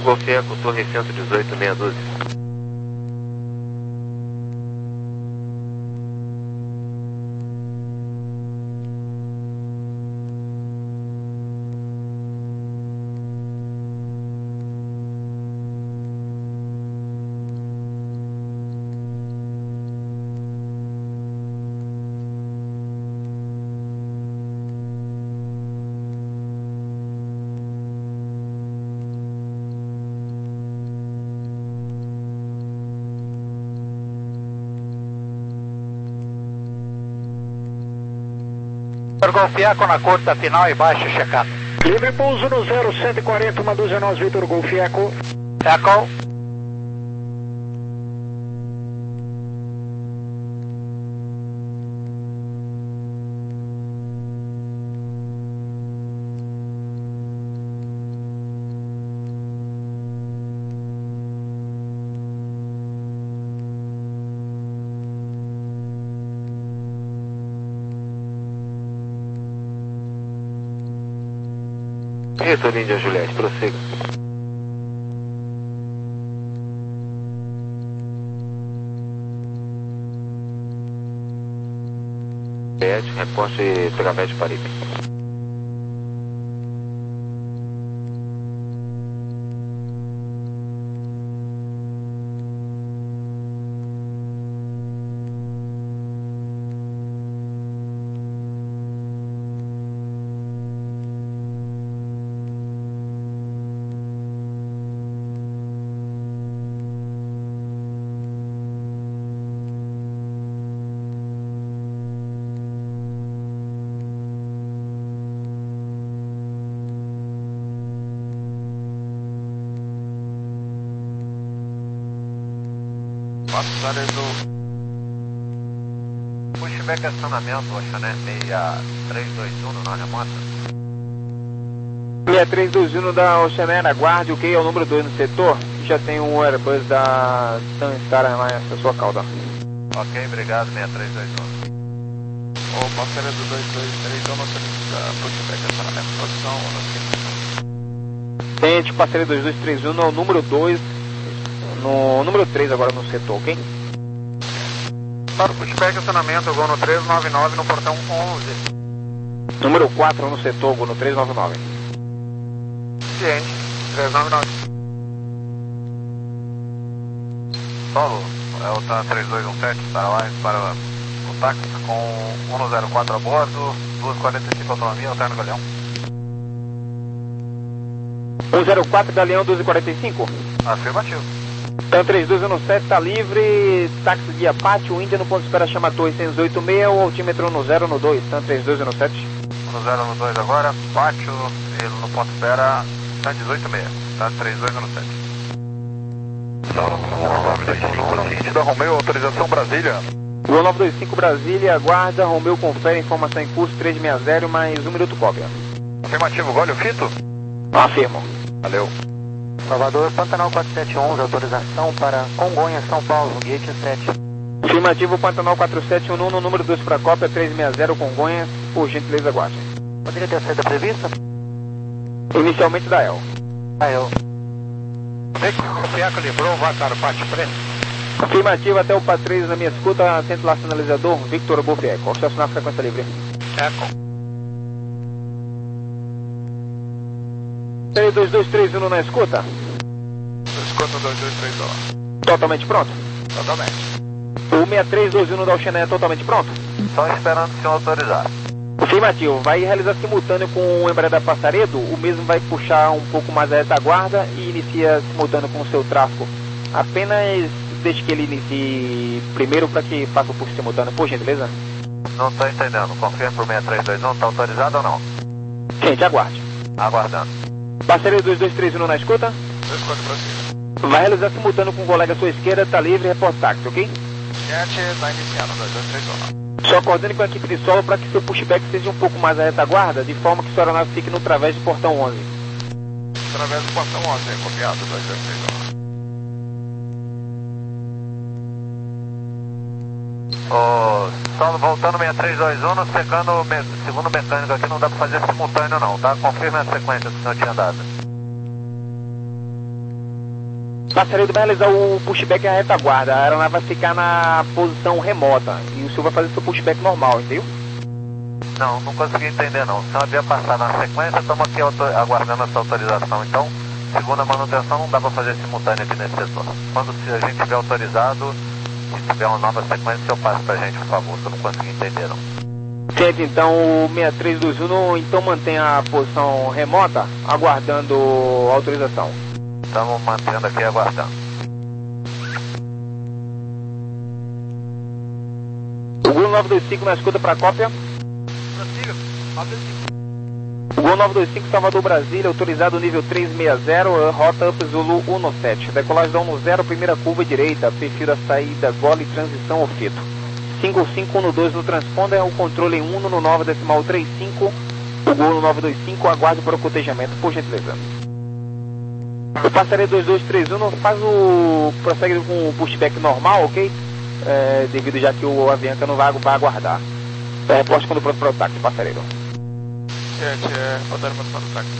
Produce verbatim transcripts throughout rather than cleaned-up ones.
Golf Eco, Torre cento e dezoito, meia dúzia. Golf Eco na curta final e baixo checado. Livre pouso no zero cento e quarenta, uma dúzia nós, Vitor Golf Eco. Eco. Isso, Índia Juliette, prossiga. Juliette, reporte Pegamete Paripe. Áreas do pushback acionamento, Oceanet seis três dois um na remota. seis três dois um da Oceanet, aguarde o que é o número dois no setor, que já tem um Airbus da Sunstar nessa sua cauda. Ok, obrigado, seis três dois um. Ô, parceiro do dois dois três, eu não sei pushback acionamento, posição ou não sei. Tente, parceiro dois dois três um no número dois, no número três agora no setor, ok? Para o pushback acionamento, Gol no três nove nove no portão onze. Número quatro no setor, Gol no três nove nove. Ciente, três nove nove. Solo, é o TAN três dois um sete, Starlines para o táxi com um zero quatro a bordo, duas quarenta e cinco autonomia, alterno Galeão. um zero quatro Galeão doze quarenta e cinco? Afirmativo. TAN três dois um sete está livre, táxi de Apache, o Índia no ponto de espera chama Torre cento e dezoito meia, o altímetro no zero no dois, TAN três dois um sete. No zero no dois agora, Pátio, ele no ponto de espera TAN dezoito meia, TAN três dois um sete. Da Romeu, autorização Brasília. Gol nove dois cinco Brasília, aguarda, Romeu confere informação em curso três seis zero, mais um minuto cópia. Afirmativo, Gole o fito? Afirmo. Valeu. Salvador, Pantanal quatro sete um, autorização para Congonhas, São Paulo, gate sete. Afirmativo, Pantanal quatro sete um, no número dois para cópia, três seis zero, Congonhas, por gentileza aguarde. Poderia ter a saída prevista? Inicialmente da E L. Da E L. O Fiaco livrou, vai para o pátio preto. Afirmativo, até o P A três na minha escuta, atento lá sinalizador, Victor Golf Eco, estacionar a frequência livre. Eco. três dois dois três um na escuta? Escuta dois dois três um. Totalmente pronto? Totalmente. O seis três dois um da Oceanet é totalmente pronto? Só esperando o senhor autorizar. Afirmativo, vai realizar simultâneo com o Embraer da Passaredo, o mesmo vai puxar um pouco mais a retaguarda e inicia simultâneo com o seu tráfego. Apenas deixe que ele inicie primeiro para que faça o puxo simultâneo, por gentileza? Não estou entendendo, confirma para o seis três dois um, está autorizado ou não? Gente, aguarde. Aguardando. Parceiro dois dois três um na escuta? dois quatro para cima. Vai realizar simultâneo com o colega à sua esquerda, tá livre, reporte táxi, ok? Gente, está iniciando dois dois três um. Só coordene com a equipe de solo para que seu pushback seja um pouco mais à retaguarda, de forma que sua aeronave fique no través do portão onze. Através do portão onze, é copiado dois dois três um. Ô, só voltando seis três dois um, secando o me segundo mecânico aqui, não dá para fazer simultâneo não, tá? Confirma a sequência que o senhor tinha dado. Passaredo vai realizar o pushback à retaguarda. A aeronave vai ficar na posição remota. E o senhor vai fazer seu pushback normal, entendeu? Não, não consegui entender não. Se eu havia passado na sequência, estamos aqui aguardando essa autorização. Então, segundo a manutenção, não dá para fazer simultâneo aqui nesse setor. Quando se a gente tiver autorizado, se tiver uma nova sequência, eu passo pra gente, por favor, que eu não consegui entender não. Certo, então o seis três dois um então mantém a posição remota, aguardando a autorização. Estamos mantendo aqui aguardando. O Gol nove dois cinco na escuta para cópia. Prossiga, nove dois cinco. O Gol nove dois cinco Salvador Brasília, autorizado nível trezentos e sessenta, rota Up Zulu dezessete. Decolagem da um zero, primeira curva direita, perfil da saída, gole e transição ao fito. cinco cinco um dois no transponder, o controle em um no nove decimal trinta e cinco. O Gol nove dois cinco, aguarde para o cotejamento, por gentileza. O passaredo dois dois três um faz o... prossegue com o pushback normal, ok? É, devido já que o Avianca não vai, vai aguardar. É, reporte quando pronto para o táxi, passaredo. Certo, é, rodaram para o táxi.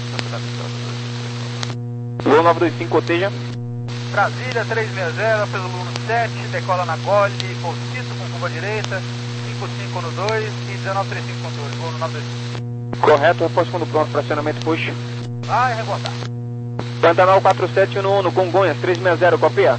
Gol nove dois cinco, coteja. Brasília, trezentos e sessenta, pelo Luno sete, decola na gole, bolsito com curva direita, cinco cinco no dois e dezenove trinta e cinco controle, Gol no nove dois cinco. Correto, reporte quando pronto para acionamento push. Vai reportar. Pantanal quatro sete um no Congonhas, trezentos e sessenta, copia.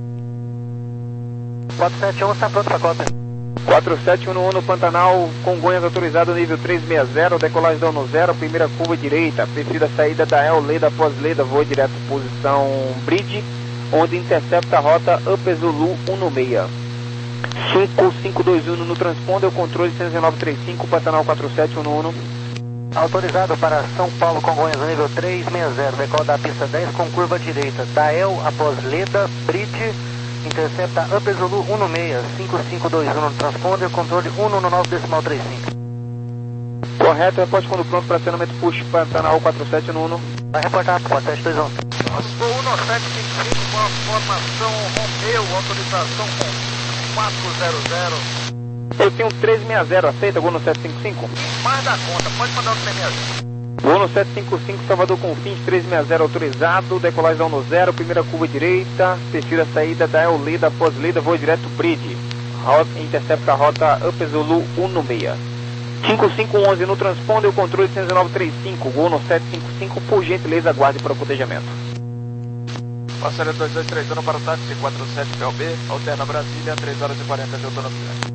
quatro sete um está pronto para cópia. quatro sete um no Pantanal, Congonhas autorizado nível trezentos e sessenta, decolagem da um zero, primeira curva direita, perfil da saída da El Leda após Leda, voo direto posição Bridge, onde intercepta a rota Up Zulu cento e seis. cinco cinco dois um no transponder, o controle dezenove trinta e cinco, Pantanal quatro sete um no Autorizado para São Paulo, Congonhas, nível trezentos e sessenta, decola da pista dez com curva direita, Dael após Leda, Bridge, intercepta Up Zulu cento e seis, cinco cinco dois um no transponder, controle um no nove decimal trinta e cinco. Correto, reporte quando pronto para acionamento push, Pantanal quatro sete um no Vai reportar, quatro sete dois um. Passou um sete cinco cinco com a formação Romeu, autorização com quatro zero zero. Eu tenho um trezentos e sessenta, aceita, Gol no sete cinco cinco? Mais da conta, pode mandar o trezentos e sessenta. Gol no sete cinco cinco, Salvador Confins, trezentos e sessenta autorizado, decolagem da um zero, primeira curva direita, perfil da saída da El Leda após Leda, voo direto Bridge, rota, intercepta a rota Up Zulu cento e seis. cinco cinco um um no transponder, o controle dezenove trinta e cinco, Gol no sete cinco cinco, por gentileza aguarde para o cotejamento. Passaredo dois dois três um para o táxi quatro sete P O B, alterna Brasília, três horas e quarenta de autonomia.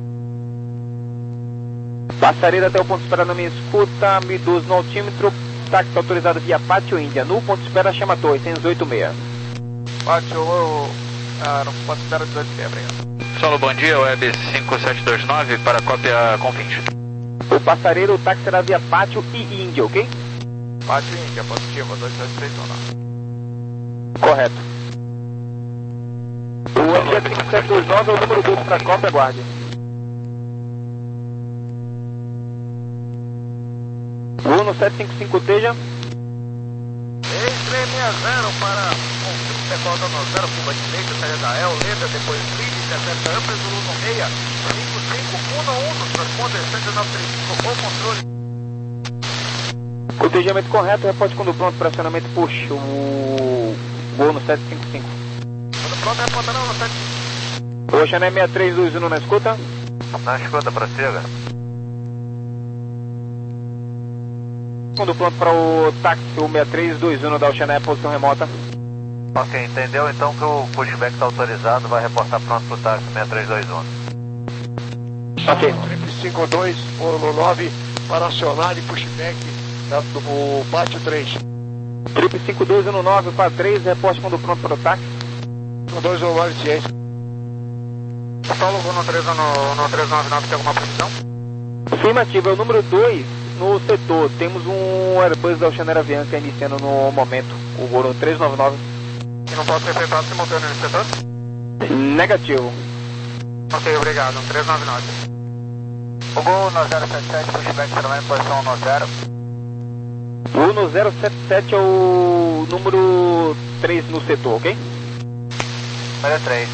Passaredo até o ponto de espera na minha escuta, mil e doze no altímetro, táxi autorizado via Pátio Índia, no ponto de espera chama Torre, oitocentos e oitenta e seis. Pátio, ah, não posso esperar dezoito e meia, obrigado. Solo, bom dia, Web cinco sete dois nove para cópia Confins. O passaredo, o táxi será via Pátio e Índia, ok? Pátio Índia, positivo, dois dois três um. Correto. O F G cinco sete dois nove é o número dois para cópia, aguarde. Gol no sete cinco cinco, teja. três três seis zero para Confins, decola da um zero, curva direita, saída da El Leda, depois Bridge, intercepta Up Zulu seis, cinco cinco um um no transponder, dezenove trinta e cinco, o controle. Cotejamento correto, reporte quando pronto para acionamento push, o Gol no sete cinco cinco. Quando pronto, reporta não, no sete cinco cinco. O Xané seis três dois um na escuta. Na escuta, prossiga. Quando pronto para o táxi, o seis três dois um da Oceané, posição remota. Ok, entendeu então que o pushback está autorizado, vai reportar pronto para o táxi seis três dois um. Ok. cinco dois no nove para acionar e pushback do Pátio três. Trip cinco dois um nove para três, reporte quando pronto para o táxi. cinco dois um nove, ciência. Paulo, no três nove nove, tem alguma previsão? Afirmativa, é o número dois no setor. Temos um Airbus da Oceanera Avianca iniciando no momento, o Gol três nove nove. E não pode ser efetuado simultâneo nesse setor? Negativo. Ok, obrigado, três nove nove. O Gol no zero sete sete, pushback também, posição no zero. O no zero sete sete é o número três no setor, ok? Número três.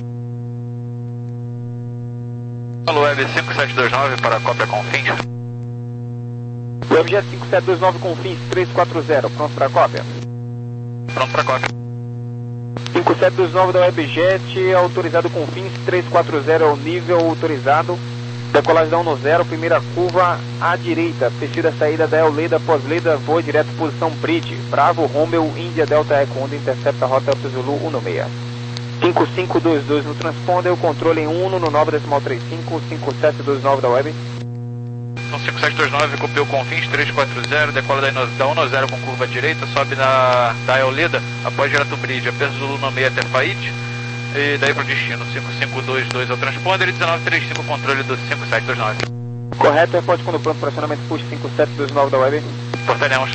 Solo, Web cinco sete dois nove para cópia Confins. O F G cinco sete dois nove Confins três quatro zero, pronto para cópia? Pronto para cópia. cinco cinco sete dois nove da Webjet, autorizado com fins três quatro zero ao nível autorizado. Decolagem da um no zero, primeira curva à direita, perfil saída da Euleda, pós-Leda, voa direto posição Bridge. Bravo, Romeo, Índia, Delta Eco Onda, intercepta a rota Alto Zulu um no seis. cinco cinco dois dois no transponder, o controle em um no nove decimal trinta e cinco, cinco sete dois nove da Web. Então cinco sete dois nove, copiou com fins três quatro zero, decola da, da um no zero com curva direita, sobe na da Euleda, após direto Bridge, apenas Zulu no seis até Faid, e daí para o destino, cinco cinco dois dois ao transponder e dezenove trinta e cinco, controle do cinco sete dois nove. Correto, reporte quando pronto, pressionamento push cinco sete dois nove da Web. Portaremos.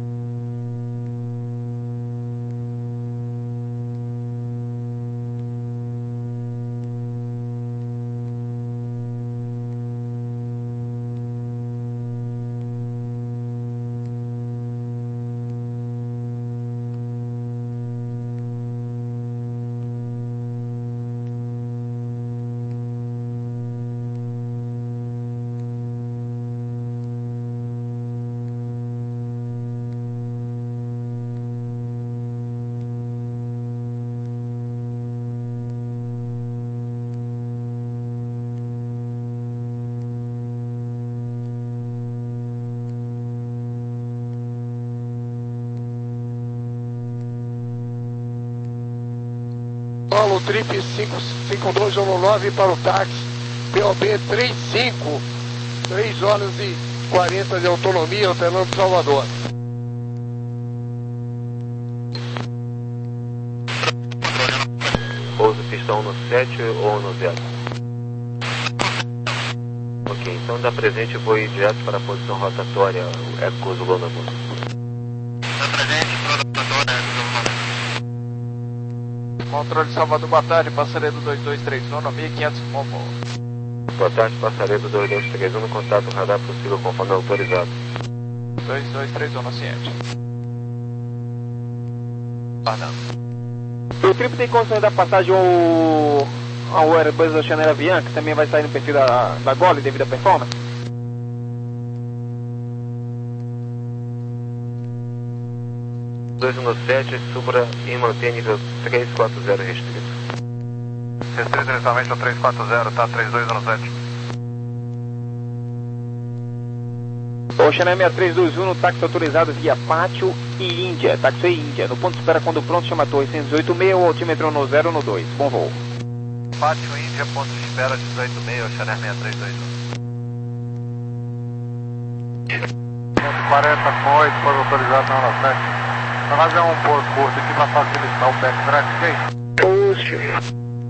Paulo Trip cinco cinco dois um nove para o táxi P O B trinta e cinco, três horas e quarenta de autonomia, Fernando Salvador. Pouso pistão no sete ou no zero? Ok, então da presente vou ir direto para a posição rotatória, o Eco Zulu na moça. Controle Salvador, boa tarde, Passaredo dois dois três um, mil e quinhentos Momo. Boa tarde, Passaredo dois dois três um, no contato radar possível conforme autorizado. dois dois três um no ciente. Guardando. O trip tem condições da passagem ao, ao Airbus Oceanera Avian, que também vai sair no perfil da, da Gole devido à performance? dois um sete, supra e mantém nível três quatro zero restrito. Restrito inicialmente ao três quatro zero, tá? três dois um sete. Oceanera seis três dois um no táxi autorizado via Pátio e Índia, táxi e Índia. No ponto de espera quando pronto, chama Torre cento e dezoito seis, o altímetro no zero no dois. Bom voo. Pátio Índia, ponto de espera dezoito seis, Oceanera seis três dois um. cento e quarenta com oito, pode autorizado na hora sete. Vamos fazer um pouso curto aqui para facilitar o backtrack, ok? Positivo.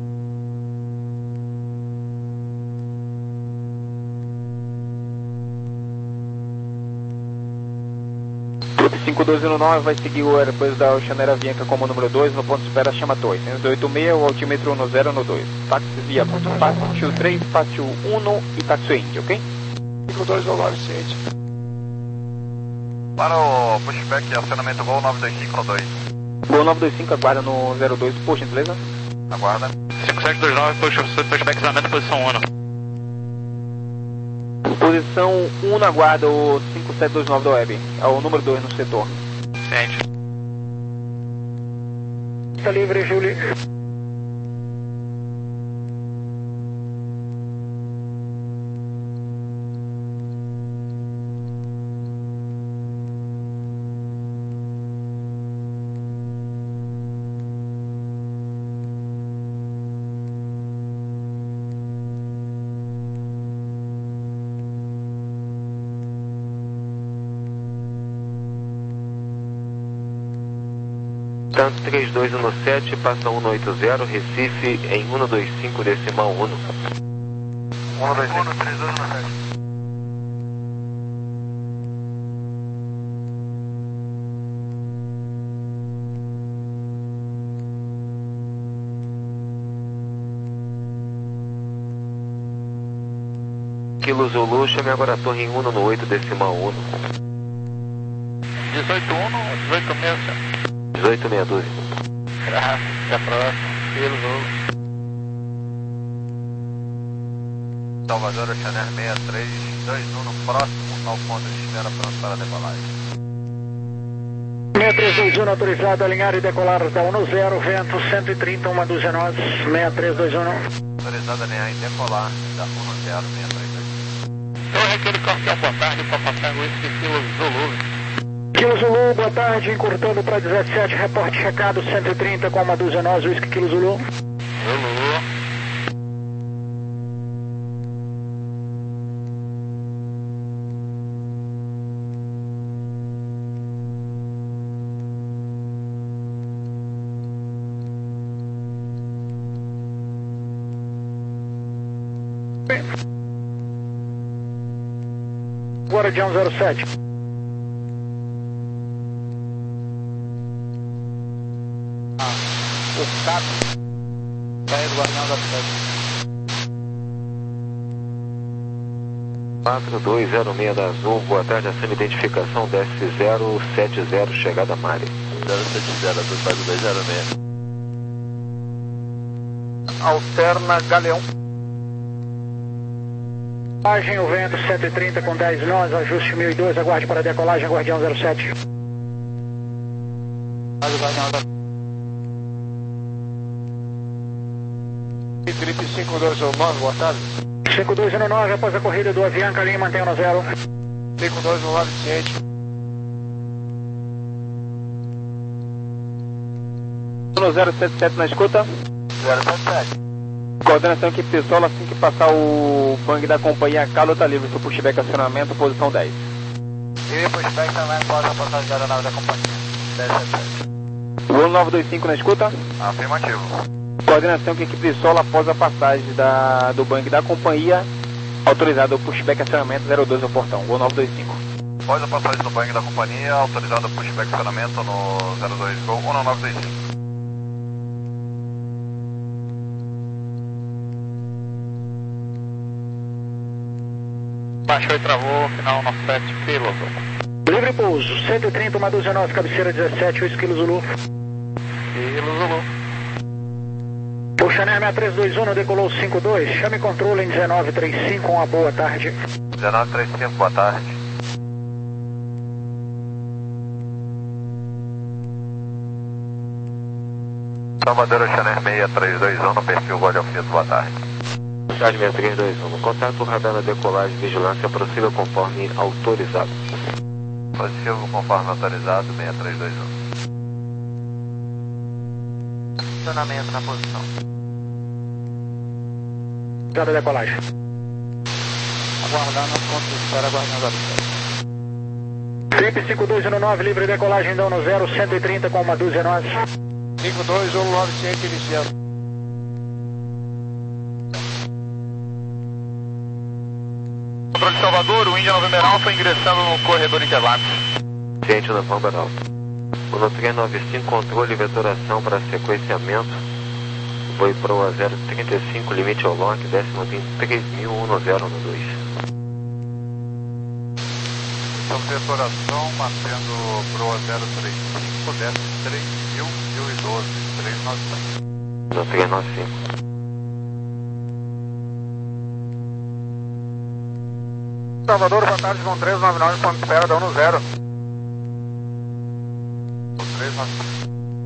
Trupe cinco dois um nove vai seguir o Airbus da Oceanera Avianca como número dois, no ponto de espera chama Torre cento e dezoito seis, o altímetro no zero no dois. Táxi via Pátio três, Pátio um e táxi Índia, ok? cinco dois um nove, ciente. Para o pushback, acionamento Gol nove dois cinco no dois. Gol nove dois cinco, aguarda no zero dois, por gentileza. Aguarda. cinco sete dois nove, pushback isolamento, posição um. Posição um na guarda, o cinco sete dois nove da Web. É o número dois no setor. Ciente. Tá livre, Júlio. Tanto três dois um sete, passa um oito zero, Recife em um dois cinco decimal um. um dois cinco, três dois um sete. Kilo Zulu, chame agora a torre em um no oito decimal um. dezoito um, dezoito seis. dezoito meia dúzia. Graças, até a próxima. Pelo Zulu. Salvador, Oceanera seis três dois um no próximo, ao ponto de espera pronto para a decolagem. seis três dois um autorizado a alinhar e decolar da um zero, vento cento e trinta, uma dúzia nós, seis três dois um. Autorizado a alinhar e decolar da um zero, seis três dois um. Então, requeiro campeão, boa tarde, para passar o Kilo Zulu. Kilo Zulu, boa tarde, encurtando para dezessete, reporte checado, cento e trinta com uma dúzia nós, Whisky Kilo Zulu. Zulu. Guardião zero sete. Ah, o Cato. Sai do Guardião zero sete. quatro dois zero seis da Azul, boa tarde, acima identificação D S zero sete zero, chegada a Mari. zero sete zero, Azul sai do dois zero seis. Alterna Galeão. Decolagem, o vento cento e trinta com dez nós, ajuste mil e dois, aguarde para decolagem, Guardião zero sete. Trip cinco dois um nove, boa tarde. cinco dois um nove, após a corrida do Avianca, linha mantém no zero. cinco dois um nove, ciente. No zero sete sete na escuta. zero sete sete. Coordenação equipe pessoal, assim que passar o bang da companhia, Carlos está livre, seu pushback acionamento, posição dez. E pushback também pode passar de aeronave da companhia. dez sete sete. O nove dois cinco na escuta. Afirmativo. Coordenação que equipe solo após a passagem da, do bang da companhia, autorizado o pushback acionamento zero dois ao portão, o nove dois cinco. Após a passagem do bang da companhia, autorizado o pushback acionamento no zero dois Gol ou no nove dois cinco. Baixou e travou, final nove sete, piloto. Livre pouso, cento e trinta, uma dúzia nós, cabeceira dezessete, Whisky Kilo Zulu. Kilo Zulu. O Chanel seis três dois um decolou cinco dois, chame controle em dezenove trinta e cinco, uma boa tarde. dezenove trinta e cinco, boa tarde. Salvador Chanel seis três dois um no perfil Golden Field, boa tarde. Charlie seis três dois um, contato radar na decolagem, vigilância, prossiga conforme autorizado. Positivo conforme autorizado, seis três dois um. Acionamento na posição. Já da decolagem. Aguardando a ponto de espera, aguardando a luz. Trip cinco dois um nove, livre decolagem, dão no zero, cento e trinta com uma dúzia nós. cinco dois um nove, ciente, iniciando. Controle de Salvador, o Índia November Alpha ingressando no corredor Interlagos. Ciente November Alpha. O no três nove cinco, controle e vetoração para sequenciamento. Foi pro a zero trinta e cinco, limite ao lock, décimo vinte e três mil, um zero um dois. Então, vetoração, mantendo pro a zero trinta e cinco, décimo três mil, mil e doze, três nove cinco. No três nove cinco. Salvador, boa tarde, com três nove nove, ponto de espera, dá um no zero. três nove cinco.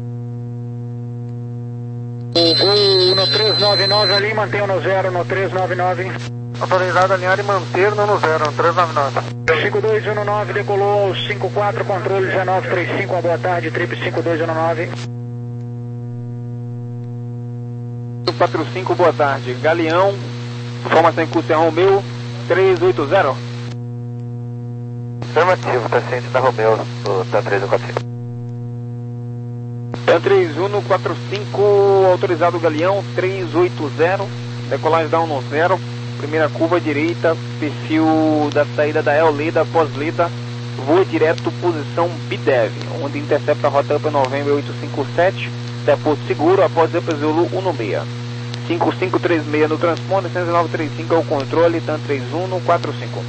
O Gol no três nove nove ali, mantém no zero no três nove nove. Autorizado a alinhar e manter no zero, no três nove nove. cinco dois um nove, decolou ao cinco quatro, controle dezenove trinta e cinco, uma boa tarde, trip cinco dois um nove. quatro cinco, boa tarde, Galeão, formação em curso é Romeu, três oito zero. Afirmativo, paciente da Romeu, da três quatro cinco. É três um quatro cinco, autorizado Galeão, três oito zero, decolagem da um no zero, primeira curva direita, perfil da saída da El-Leda, pós-Leda, voa direto, posição B D E V, onde intercepta a rota Upper November oito cinco sete, até Porto Seguro, após Upper Zulu um seis. cinco cinco três seis no transponder, cento e nove trinta e cinco é o controle, TAM três um quatro cinco.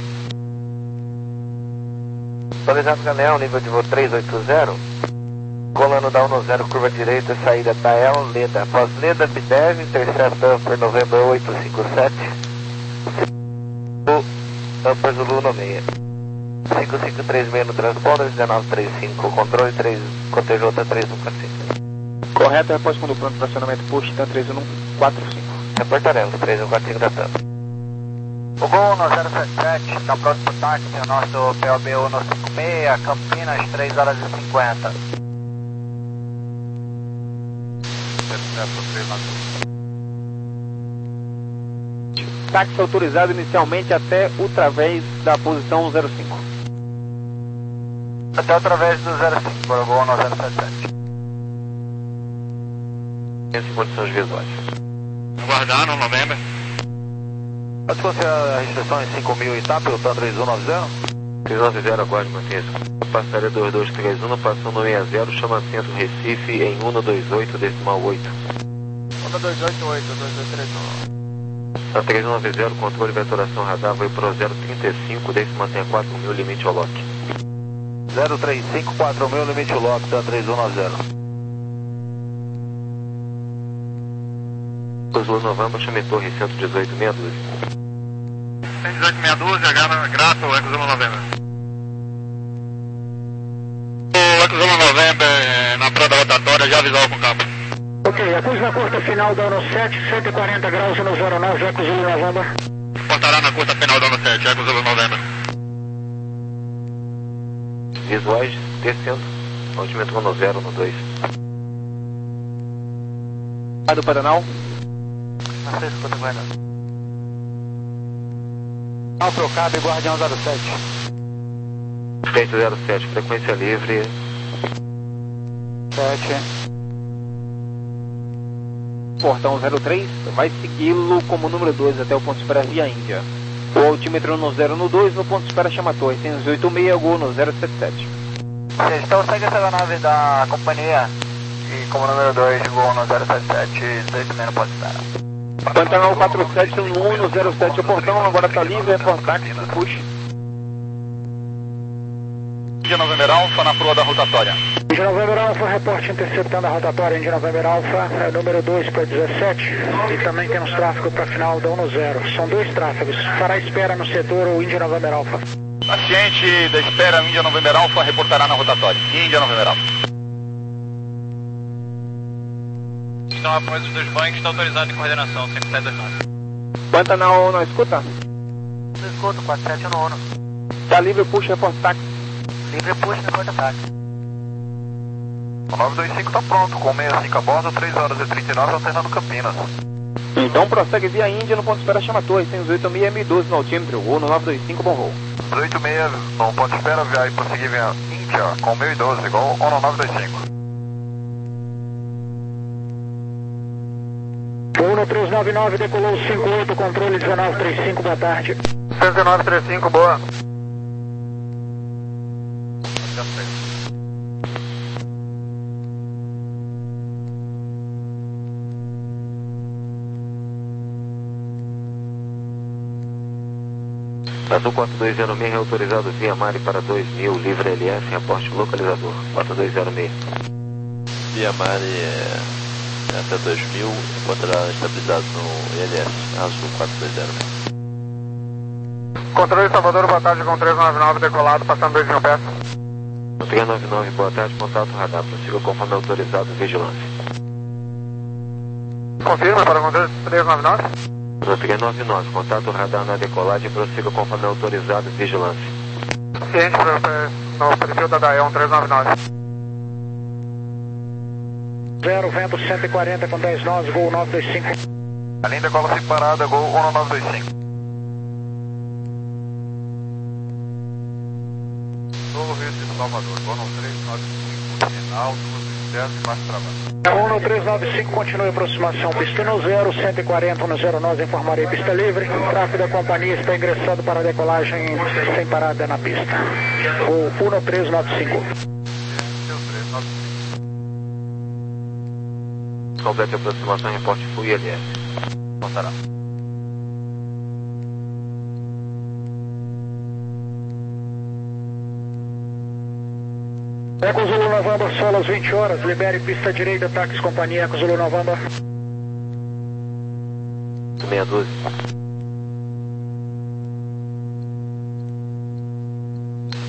Autorizado Galeão, nível de voo três oito zero. Colando da um no zero, curva direita, saída da El-Leda. Após Leda, B D E V, intercepta Upper November oito cinco sete. Upper Zulu no seis. cinco cinco três seis no transponder, dezenove trinta e cinco, controle três, C T J três um quatro cinco. Correto, repórter quando pronto para acionamento posto, TAM três um quatro cinco. Reportaremos, três um quatro cinco da TAM. O Gol no zero sete sete, está pronto para o táxi, o nosso P O B U no cinco seis, Campinas, três horas e cinquenta. Táxi autorizado inicialmente até ultravés da posição zero cinco. Até através do zero cinco, para o Gol no zero sete sete. Em condições visuais. Aguardando, November. Pode fosse a restrição em cinco mil e TAP, o TAM três um nove zero? três nove zero, aguarde, mantenha-se. Passaria dois dois três um, passando seis zero, chama centro Recife em cento e vinte e oito, decimal oito. Onda dois oito oito, dois dois três um. A três nove zero, controle vetoração radar, vai para o zero trinta e cinco, deixe manter quatro mil, limite ao lock. zero três cinco quatro mil, limite ao lock, TAM três um nove zero. Oslo November, chame torre cento e dezoito, meia dúzia. cento e dezoito, meia dúzia, grato, Exumo November. O Exumo November, na prova rotatória, já visual com campo. Ok, acuse na curta final da ano sete, cento e quarenta graus no zero nove, Eco Zulu November. Portará na curta final do ano sete, Exumo November. Visuais, descendo, altímetro no zero, no dois. Do Paranal. Não sei se escuta agora. Alfa Cabe, Guardião zero sete. Frente zero sete, frequência livre. sete. Portão zero três, vai segui-lo como número dois até o ponto de espera via Índia. O altímetro no zero no dois, no ponto de espera chama torre, seis oito seis, Gol no zero sete sete. Então segue essa nave da companhia e como número dois, Gol no zero sete sete, dezoito menos pode estar. Pantanal quatro sete um no zero sete, o portão agora está livre, é por táxi, push. Índia November Alpha na proa da rotatória. Índia November Alpha, reporte interceptando a rotatória Índia November Alpha, é número dois para dezessete, e também temos tráfego para final da um zero. São dois tráfegos, fará espera no setor o Índia November Alpha. Paciente da espera Índia November Alpha reportará na rotatória. Índia November Alpha. Estão após os dois banhos, está autorizado em coordenação, cinco sete dois nove. Pantanal não escuta? Não escuto, quatro sete um um. Está livre, push, reporte táxi. Livre push na porta-táxi. O nove dois cinco está pronto, com sessenta e cinco a bordo, três horas e trinta e nove, alternando Campinas. Então prossegue via Índia no ponto de espera chama torre, seis oito seis, M doze no altímetro, Gol no nove dois cinco, bom voo. dezoito seis, no ponto de espera, via e prosseguir via Índia, com mil e doze, igual ao nove dois cinco. Uno três nove nove, decolou cinco oito, controle dezenove trinta e cinco, boa tarde. dezenove trinta e cinco, boa. Azul quatro dois zero seis, autorizado via Mari para dois mil, livre L S, reporte localizador, quatro dois zero seis. Via Mari é, é até dois mil, encontrará estabilizado no I L S, Azul quatro dois zero seis. Controle Salvador, boa tarde, com três nove nove, decolado, passando dois mil pés. três nove nove, boa tarde, contato radar, prossiga conforme autorizado, vigilância. Confirma para o controle três nove nove. No três nove nove, contato radar na decolagem, prossiga conforme autorizado, vigilância. Ciente no perfil da D A E um três nove nove. Zero, vento cento e quarenta com dez nós, Gol nove dois cinco. A linha decola separada, Gol um nove dois cinco. Novo Rio de Salvador, Gol três nove cinco, alto, externo e baixo trabalho. Uno três nove cinco, continue a aproximação, pista no zero, cento e quarenta no zero, nós informarei pista livre. O tráfego da companhia está ingressando para a decolagem sem parada na pista. O Uno três nove cinco. Complete a aproximação, reporte F U I L S. Contará. Eco Zulu November, solo às vinte horas, libere pista direita, táxi companhia, Eco Zulu November. meia dúzia.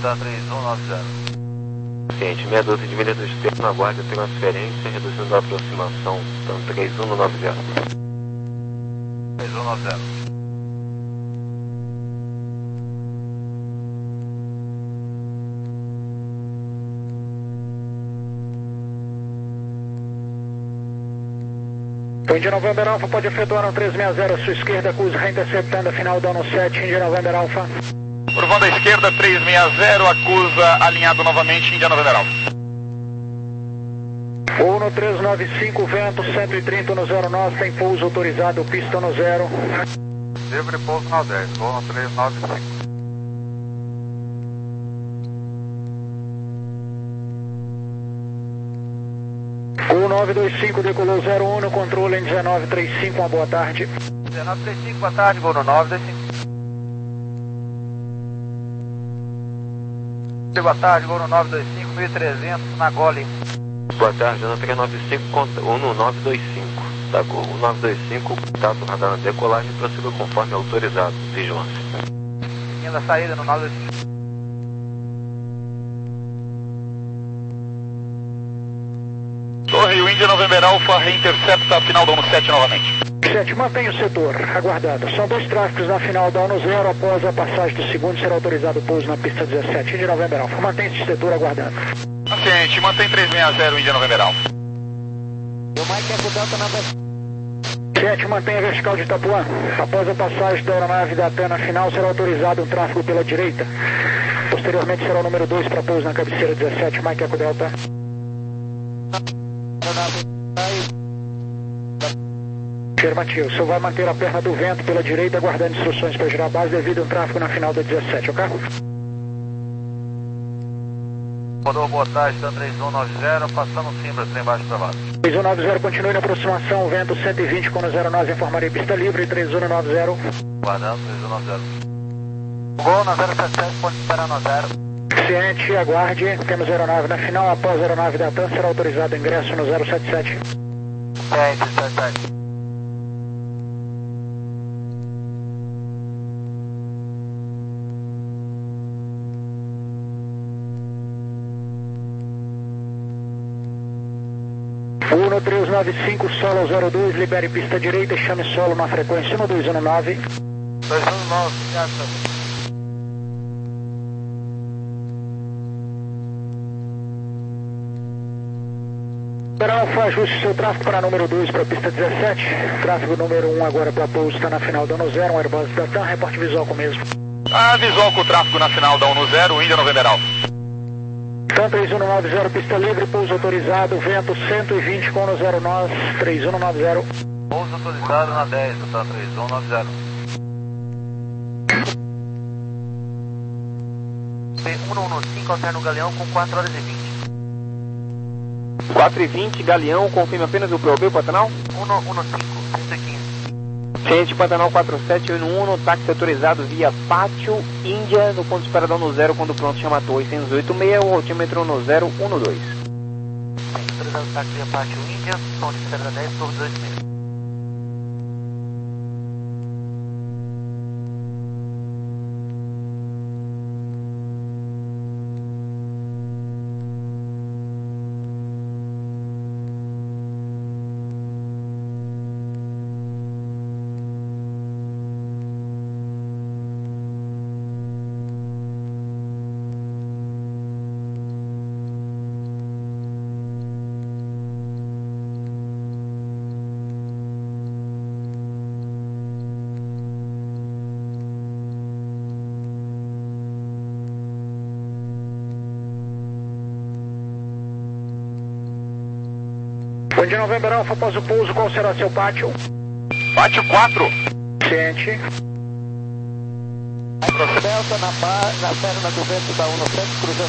TAM três um nove zero. Ciente, meia dúzia de milhas do externo, aguarde a transferência, reduzindo a aproximação, TAM três um nove zero. três um nove zero. India November Alpha pode efetuar um três seis zero à sua esquerda, Cus reinterceptando a final dano sete, India November Alpha. Curvão da esquerda, três seis zero, acusa alinhado novamente, India November Alpha. Voo no três nove cinco, vento cento e trinta no zero nove, tem pouso autorizado, pista no zero. Livre pouso no dez, voo no três nove cinco. Gol nove dois cinco, decolou zero um no controle em dezenove trinta e cinco, uma boa tarde. dezenove trinta e cinco, boa tarde, gol no nove dois cinco. Boa tarde, gol no nove dois cinco, mil e trezentos, na Gole. Boa tarde, ano três nove cinco, um no nove dois cinco. Tá, Gol um nove dois cinco, contato radar na decolagem, prossiga conforme autorizado. Vigilância. Linha da saída no nove dois cinco. Torre, o India November Alpha reintercepta a final do ano sete novamente. sete, mantenha o setor, aguardado. São dois tráficos na final da ano zero, após a passagem do segundo será autorizado o pouso na pista dezessete, India November Alpha. Mantenha esse setor aguardando. Paciente, mantém três seis zero, India November Alpha. O Mike Eco Delta na sete, mantenha a vertical de Itapuã. Após a passagem da aeronave da TAM na final, será autorizado um tráfego pela direita. Posteriormente será o número dois para pouso na cabeceira dezessete, Mike Eco Delta. Afirmativo, o senhor vai manter a perna do vento pela direita, aguardando instruções para girar a base devido a um tráfego na final da dezessete, ok? Rodou, boa tarde, TAM três um nove zero, passando o Simbra, trem baixo para baixo. três um nove zero, continue na aproximação, vento cento e vinte com o zero nove, informarei pista livre, três um nove zero. Guardando, três um nove zero. Gol na zero sete sete, ponto esperando no zero. Ciente, aguarde, temos aeronave na final, após a aeronave da TAM será autorizado o ingresso no zero sete sete. Ciente, sete sete. Uno três nove cinco, solo zero dois, libere pista direita e chame solo na frequência um dois um nove. dois um nove, obrigado. Alfa, ajuste seu tráfego para número dois para a pista dezessete. Tráfego número um agora para pouso, está na final da ano zero, um Airbus da TAM, reporte visual com o mesmo. Ah, visual com o tráfego na final da ano zero, India November Alpha. TAM três um nove zero, pista livre, pouso autorizado, vento cento e vinte com o zero nove, três um nove zero. Pouso autorizado na dez, do TAM três um nove zero. P um um cinco, alterna o Galeão com quatro horas e vinte. quatro e vinte, Galeão, confirme apenas o P O B, Pantanal? um um cinco, cento e quinze. Ciente, Pantanal quatro sete oito um, táxi autorizado via Pátio, Índia, no ponto de esperador no zero, quando pronto chama Torre oitocentos e oitenta e seis, o altímetro no zero um dois. Autorizado táxi via Pátio, Índia, ponto de esperador dez, Torre dois seis. India November Alpha, após o pouso, qual será seu pátio? Pátio quatro. Ciente. Delta na, na perna do vento da um sete, cruzando.